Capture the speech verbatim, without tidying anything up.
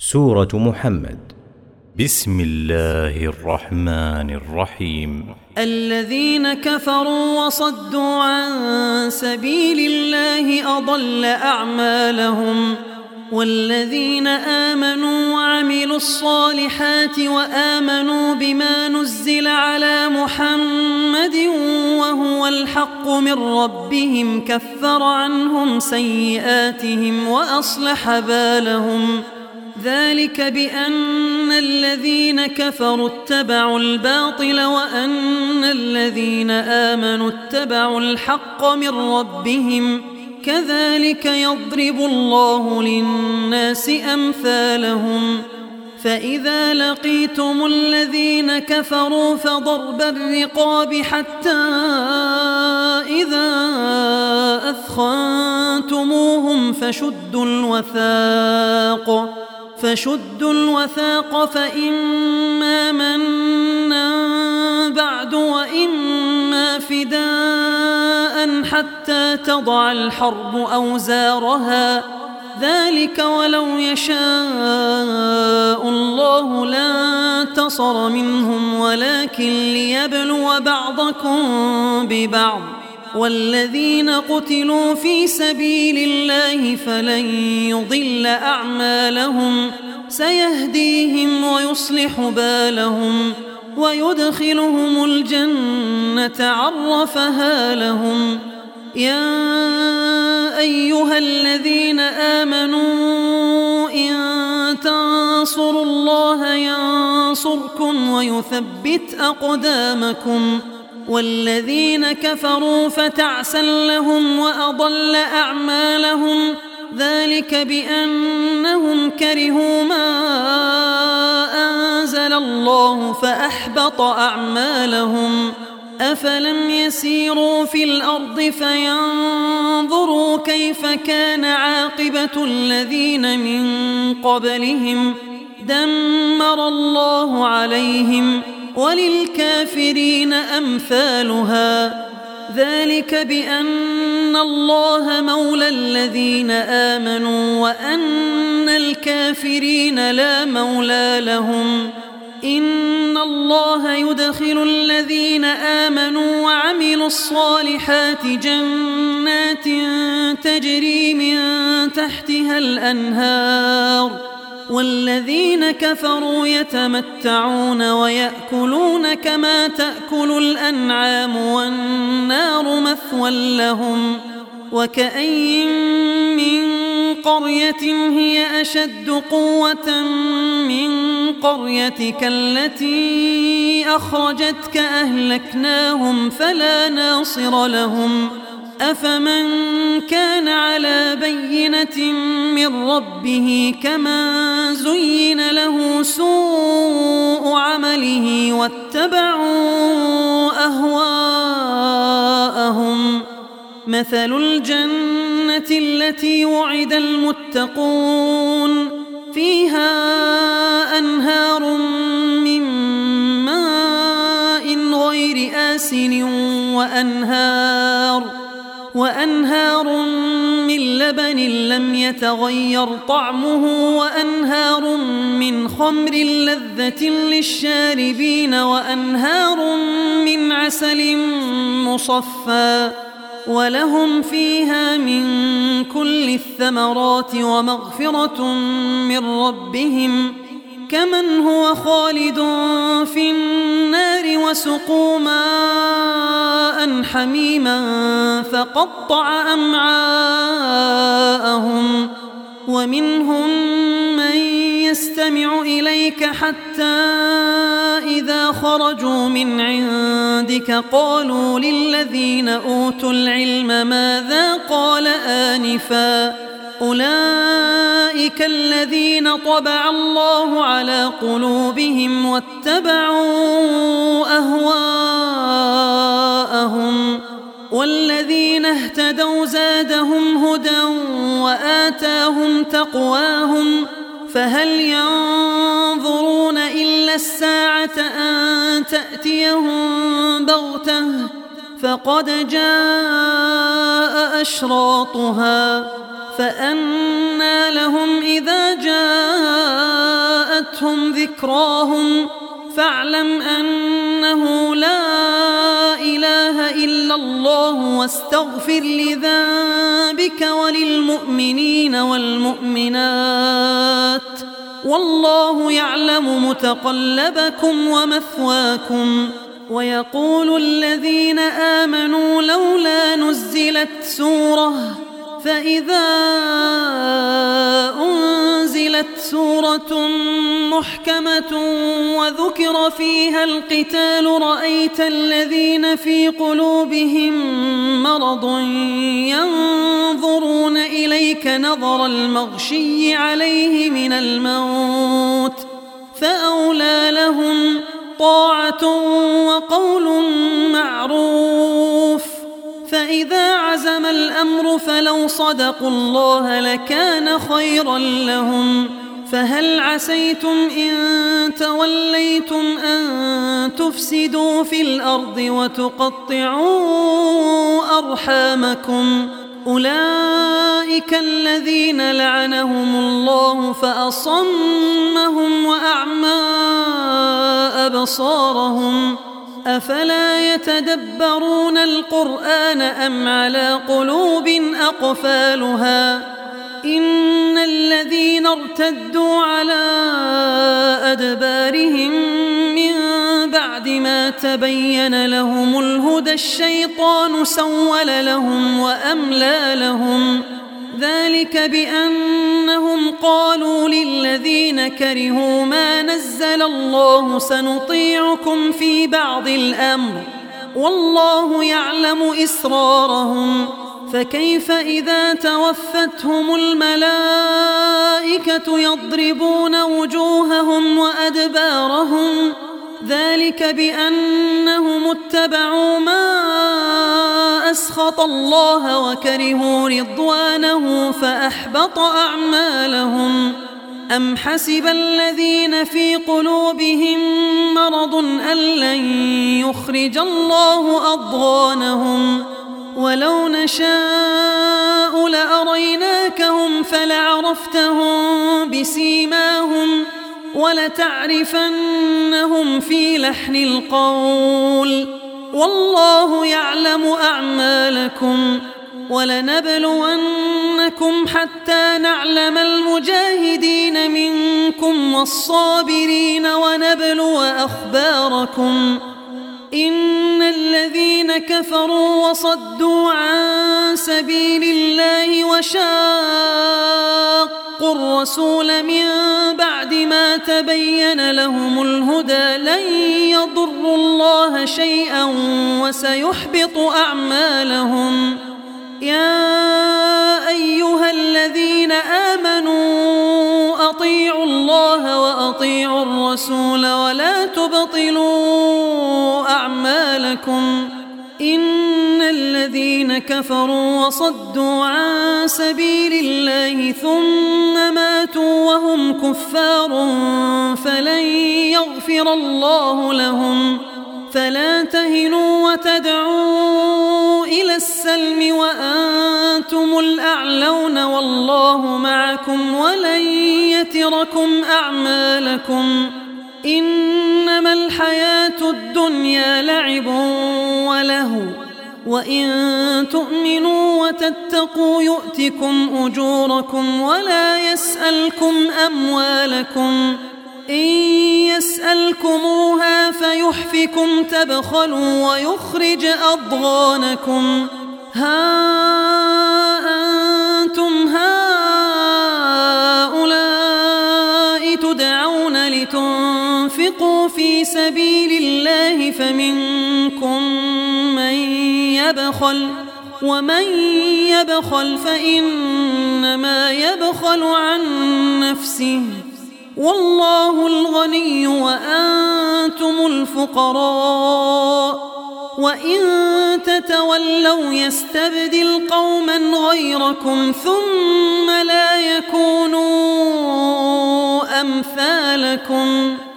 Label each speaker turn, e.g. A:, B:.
A: سورة محمد. بسم الله الرحمن الرحيم.
B: الذين كفروا وصدوا عن سبيل الله أضل أعمالهم، والذين آمنوا وعملوا الصالحات وآمنوا بما نزل على محمد وهو الحق من ربهم كفر عنهم سيئاتهم وأصلح بالهم. ذلك بأن الذين كفروا اتبعوا الباطل وأن الذين آمنوا اتبعوا الحق من ربهم، كذلك يضرب الله للناس أمثالهم. فإذا لقيتم الذين كفروا فضرب الرقاب حتى إذا أثخنتموهم فشدوا الوثاق فشدوا الوثاق فإما منا بعد وإما فداء حتى تضع الحرب أوزارها، ذلك ولو يشاء الله لانتصر منهم ولكن ليبلو بعضكم ببعض. والذين قتلوا في سبيل الله فلن يضل أعمالهم، سيهديهم ويصلح بالهم ويدخلهم الجنة عرفها لهم. يا أيها الذين آمنوا إن تنصروا الله ينصركم ويثبت أقدامكم، والذين كفروا فتعسا لهم وأضل أعمالهم، ذلك بأنهم كرهوا ما أنزل الله فأحبط أعمالهم. أفلم يسيروا في الأرض فينظروا كيف كان عاقبة الذين من قبلهم، دمر الله عليهم وللكافرين أمثالها. ذلك بأن الله مولى الذين آمنوا وأن الكافرين لا مولى لهم. إن الله يدخل الذين آمنوا وعملوا الصالحات جنات تجري من تحتها الأنهار، والذين كفروا يتمتعون ويأكلون كما تأكل الأنعام والنار مثوى لهم. وكأين من قرية هي أشد قوة من قريتك التي أخرجتك أهلكناهم فلا ناصر لهم. أفمن كان على بينة من ربه كمن زين له سوء عمله واتبعوا أهواءهم. مثل الجنة التي وعد المتقون فيها أنهار من ماء غير آسن وأنهار وأنهار من لبن لم يتغير طعمه وأنهار من خمر لذة للشاربين وأنهار من عسل مصفى، ولهم فيها من كل الثمرات ومغفرة من ربهم، كمن هو خالد في النار وسقوا ماء حميما فقطع أمعاءهم. ومنهم من يستمع إليك حتى إذا خرجوا من عندك قالوا للذين أوتوا العلم ماذا قال آنفا، أولئك الذين طبع الله على قلوبهم واتبعوا أهواءهم. والذين اهتدوا زادهم هدى وآتاهم تقواهم، فهل ينظرون إلا الساعة أن تأتيهم بغتة، فقد جاء أشراطها، فأنى لهم إذا جاءوا جاءتهم ذكراهم فاعلم أنه لا إله إلا الله واستغفر لذنبك وللمؤمنين والمؤمنات والله يعلم متقلبكم ومثواكم. ويقول الذين آمنوا لولا نزلت سورة فإذا أنزلت سورة محكمة وذكر فيها القتال رأيت الذين في قلوبهم مرض ينظرون إليك نظر المغشي عليه من الموت فأولى لهم طاعة وقول معروف. فإذا عزم الأمر فلو صدقوا الله لكان خيرا لهم. فهل عسيتم إن توليتم أن تفسدوا في الأرض وتقطعوا أرحامكم أولئك الذين لعنهم الله فأصمهم وأعمى أبصارهم أفلا يتدبرون القرآن أم على قلوب أقفالها إن الذين ارتدوا على أدبارهم من بعد ما تبين لهم الهدى الشيطان سول لهم وأملى لهم ذلك بأنهم قالوا للذين كرهوا ما نزل الله سنطيعكم في بعض الأمر والله يعلم إسرارهم. فكيف إذا توفتهم الملائكة يضربون وجوههم وأدبارهم ذلك بأنهم اتبعوا ما أسخط الله وكرهوا رضوانه فأحبط أعمالهم. أم حسب الذين في قلوبهم مرض أن لن يخرج الله أضغانهم ولو نشاء لأريناكهم فلعرفتهم بسيماهم ولتعرفنهم في لحن القول والله يعلم أعمالكم. ولنبلونكم حتى نعلم المجاهدين منكم والصابرين ونبلو أخباركم. إن الذين كفروا وصدوا عن سبيل الله وشاقوا الرسول من بعد ما تبين لهم الهدى لن يضروا الله شيئا وسيحبط أعمالهم. يا أيها الذين آمنوا أطيعوا الله وأطيعوا الرسول ولا تبطلوا أعمالكم. إن الذين كفروا وصدوا عن سبيل الله ثم ماتوا وهم كفار فلن يغفر الله لهم. فلا تهنوا وتدعوا إلى السلم وأنتم الأعلون والله معكم ولن يتركم أعمالكم. إنما الحياة الدنيا لعب ولهو وإن تؤمنوا وتتقوا يؤتكم أجوركم ولا يسألكم أموالكم. إن يسألكموها فيحفكم تبخلوا ويخرج أضغانكم. ها أنتم هؤلاء تدعون لتنفقوا في سبيل الله فمنكم من يبخل ومن يبخل فإنما يبخل عن نفسه والله الغني وأنتم الفقراء. وإن تتولوا يستبدل قوما غيركم ثم لا يكونوا أمثالكم.